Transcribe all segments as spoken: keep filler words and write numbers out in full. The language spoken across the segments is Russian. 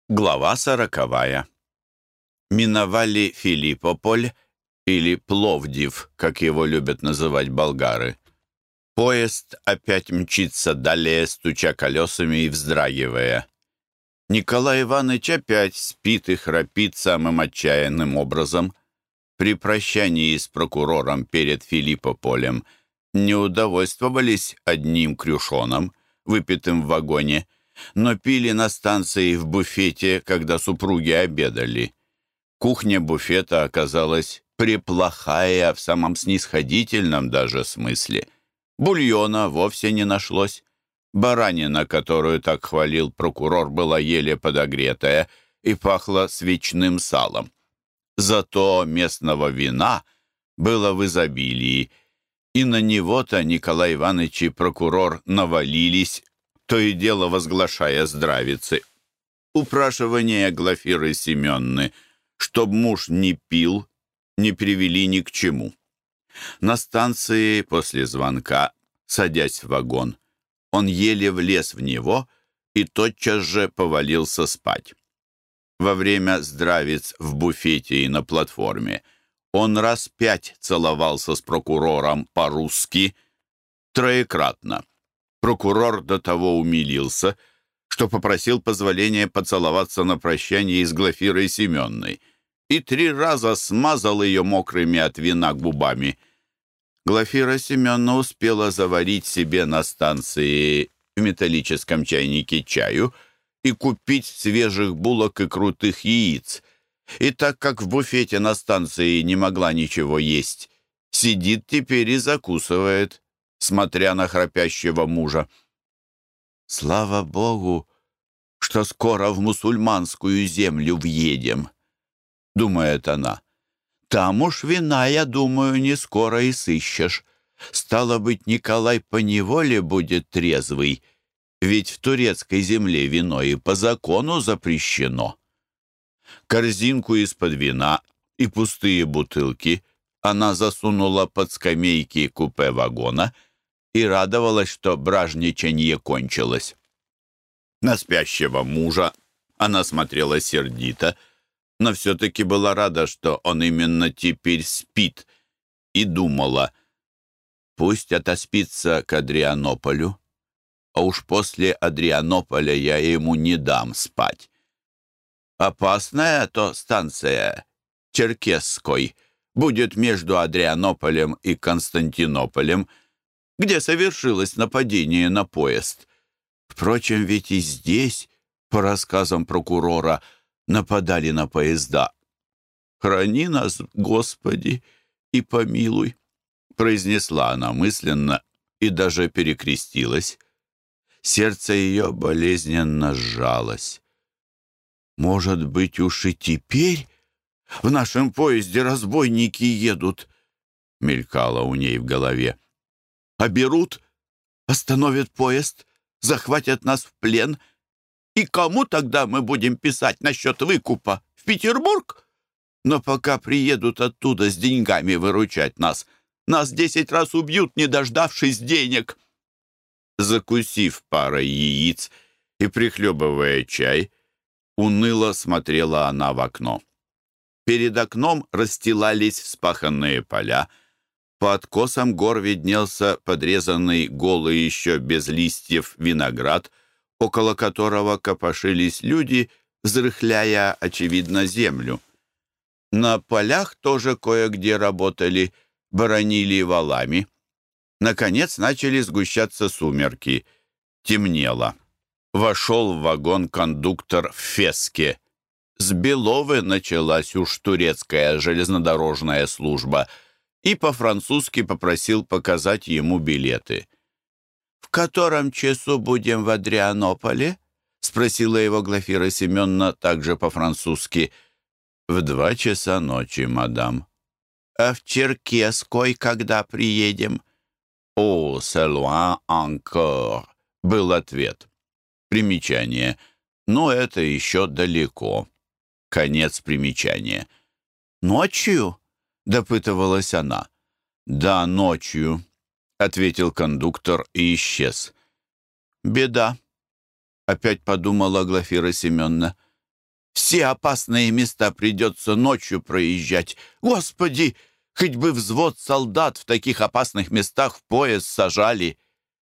Глава сороковая. Миновали Филиппополь, или Пловдив, как его любят называть болгары. Поезд опять мчится далее, стуча колесами и вздрагивая. Николай Иванович опять спит и храпит самым отчаянным образом. При прощании с прокурором перед Филиппополем не удовольствовались одним крюшоном, выпитым в вагоне, но пили на станции в буфете, когда супруги обедали. Кухня буфета оказалась преплохая в самом снисходительном даже смысле. Бульона вовсе не нашлось. Баранина, которую так хвалил прокурор, была еле подогретая и пахла свечным салом. Зато местного вина было в изобилии, и на него-то Николай Иванович и прокурор навалились, то и дело возглашая здравицы. Упрашивания Глафиры Семенны, чтоб муж не пил, не привели ни к чему. На станции после звонка, садясь в вагон, он еле влез в него и тотчас же повалился спать. Во время здравиц в буфете и на платформе он раз пять целовался с прокурором по-русски, троекратно. Прокурор до того умилился, что попросил позволения поцеловаться на прощание с Глафирой Семенной и три раза смазал ее мокрыми от вина губами. Глафира Семенна успела заварить себе на станции в металлическом чайнике чаю и купить свежих булок и крутых яиц. И так как в буфете на станции не могла ничего есть, сидит теперь и закусывает, смотря на храпящего мужа. «Слава Богу, что скоро в мусульманскую землю въедем», — думает она. «Там уж вина, я думаю, не скоро и сыщешь. Стало быть, Николай поневоле будет трезвый, ведь в турецкой земле вино и по закону запрещено». Корзинку из-под вина и пустые бутылки она засунула под скамейки купе вагона и радовалась, что бражничанье кончилось. На спящего мужа она смотрела сердито, но все-таки была рада, что он именно теперь спит, и думала: пусть отоспится к Адрианополю, а уж после Адрианополя я ему не дам спать. Опасная то станция Черкесской будет между Адрианополем и Константинополем, где совершилось нападение на поезд. Впрочем, ведь и здесь, по рассказам прокурора, нападали на поезда. «Храни нас, Господи, и помилуй», — произнесла она мысленно и даже перекрестилась. Сердце ее болезненно сжалось. «Может быть, уж и теперь в нашем поезде разбойники едут?» — мелькало у ней в голове. «А берут, остановят поезд, захватят нас в плен. И кому тогда мы будем писать насчет выкупа? В Петербург? Но пока приедут оттуда с деньгами выручать нас, нас десять раз убьют, не дождавшись денег». Закусив парой яиц и прихлебывая чай, уныло смотрела она в окно. Перед окном расстилались вспаханные поля. По откосам гор виднелся подрезанный, голый еще без листьев виноград, около которого копошились люди, взрыхляя, очевидно, землю. На полях тоже кое-где работали, боронили валами. Наконец начали сгущаться сумерки. Темнело. Вошел в вагон кондуктор в феске. С Беловы началась уж турецкая железнодорожная служба, и по-французски попросил показать ему билеты. «В котором часу будем в Адрианополе?» — спросила его Глафира Семеновна также по-французски. «В два часа ночи, мадам». «А в Черкесской когда приедем?» «О, c'est loin encore», — был ответ. Примечание. Но это еще далеко. Конец примечания. «Ночью?» — допытывалась она. «Да, ночью», — ответил кондуктор и исчез. «Беда», — опять подумала Глафира Семеновна. Все опасные места придется ночью проезжать. Господи, хоть бы взвод солдат в таких опасных местах в поезд сажали».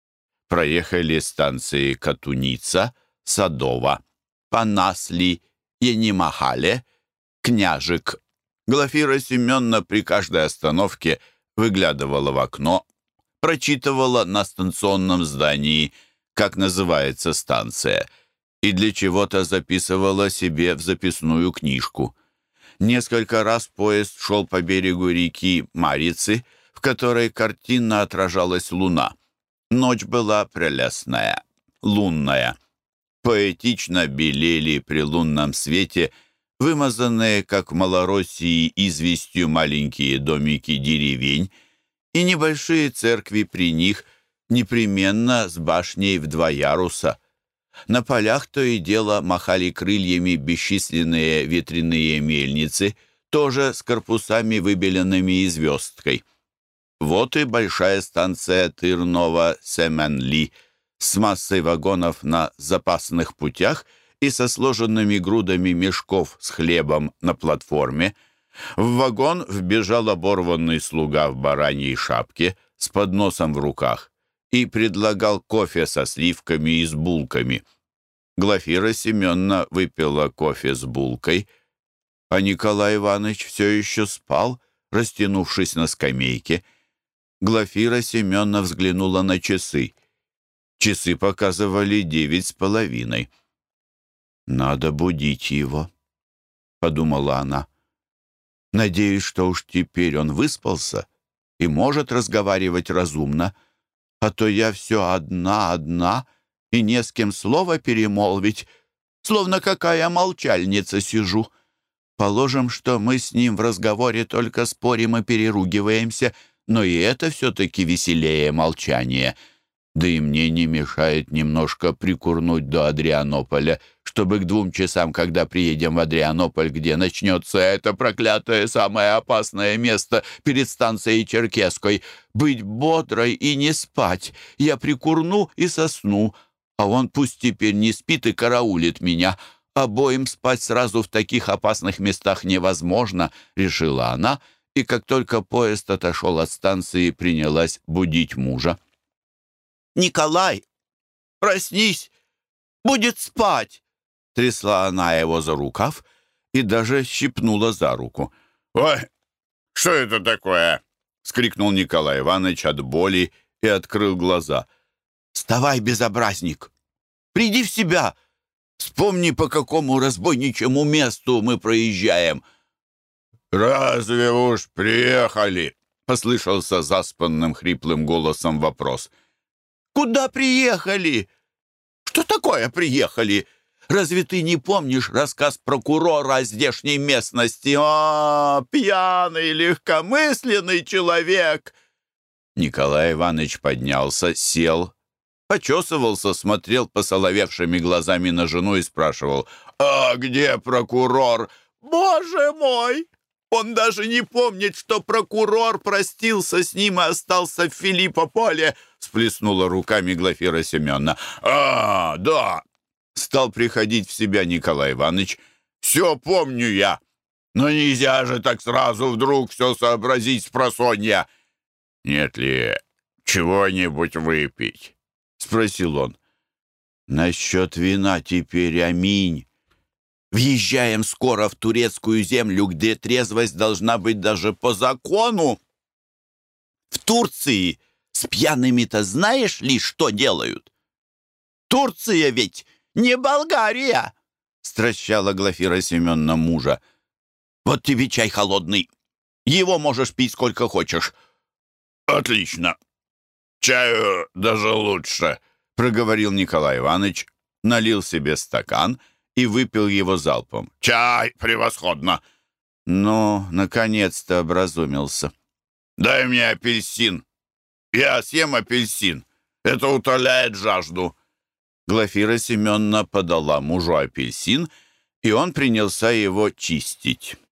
Проехали станции Катуница, Садова, Панасли, Янимахале, Княжик. Глафира Семеновна при каждой остановке выглядывала в окно, прочитывала на станционном здании, как называется станция, и для чего-то записывала себе в записную книжку. Несколько раз поезд шел по берегу реки Марицы, в которой картинно отражалась луна. Ночь была прелестная, лунная. Поэтично белели при лунном свете вымазанные, как в Малороссии, известью маленькие домики деревень, и небольшие церкви при них непременно с башней в два яруса. На полях то и дело махали крыльями бесчисленные ветряные мельницы, тоже с корпусами, выбеленными и звездкой. Вот и большая станция Тырнова-Семенли с массой вагонов на запасных путях и со сложенными грудами мешков с хлебом на платформе. В вагон вбежал оборванный слуга в бараньей шапке с подносом в руках и предлагал кофе со сливками и с булками. Глафира Семеновна выпила кофе с булкой, а Николай Иванович все еще спал, растянувшись на скамейке. Глафира Семеновна взглянула на часы. Часы показывали девять с половиной. «Надо будить его», — подумала она. «Надеюсь, что уж теперь он выспался и может разговаривать разумно, а то я все одна-одна и не с кем слова перемолвить, словно какая молчальница сижу. Положим, что мы с ним в разговоре только спорим и переругиваемся, но и это все-таки веселее молчания. Да и мне не мешает немножко прикурнуть до Адрианополя, чтобы к двум часам, когда приедем в Адрианополь, где начнется это проклятое самое опасное место перед станцией Черкесской, быть бодрой и не спать. Я прикурну и сосну, а он пусть теперь не спит и караулит меня. Обоим спать сразу в таких опасных местах невозможно», — решила она, и как только поезд отошел от станции, принялась будить мужа. «Николай, проснись! Будет спать!» Трясла она его за рукав и даже щипнула за руку. «Ой, что это такое?» — скрикнул Николай Иванович от боли и открыл глаза. «Вставай, безобразник! Приди в себя! Вспомни, по какому разбойничьему месту мы проезжаем!» «Разве уж приехали?» — послышался заспанным хриплым голосом вопрос. «Куда приехали? Что такое приехали? Разве ты не помнишь рассказ прокурора о здешней местности? О, пьяный, легкомысленный человек!» Николай Иванович поднялся, сел, почесывался, смотрел посоловевшими глазами на жену и спрашивал: «А где прокурор?» «Боже мой! Он даже не помнит, что прокурор простился с ним и остался в Филиппополе!» — всплеснула руками Глафира Семеновна. «А, да!» — стал приходить в себя Николай Иванович. «Все помню я. Но нельзя же так сразу вдруг все сообразить спросонья. Нет ли чего-нибудь выпить?» — спросил он. «Насчет вина теперь аминь. Въезжаем скоро в турецкую землю, где трезвость должна быть даже по закону. В Турции с пьяными-то знаешь ли, что делают? Турция ведь не Болгария!» — стращала Глафира Семеновна мужа. «Вот тебе чай холодный. Его можешь пить сколько хочешь». «Отлично. Чаю даже лучше», — проговорил Николай Иванович, налил себе стакан и выпил его залпом. «Чай превосходно!» Ну, наконец-то образумился. «Дай мне апельсин. Я съем апельсин. Это утоляет жажду». Глафира Семеновна подала мужу апельсин, и он принялся его чистить.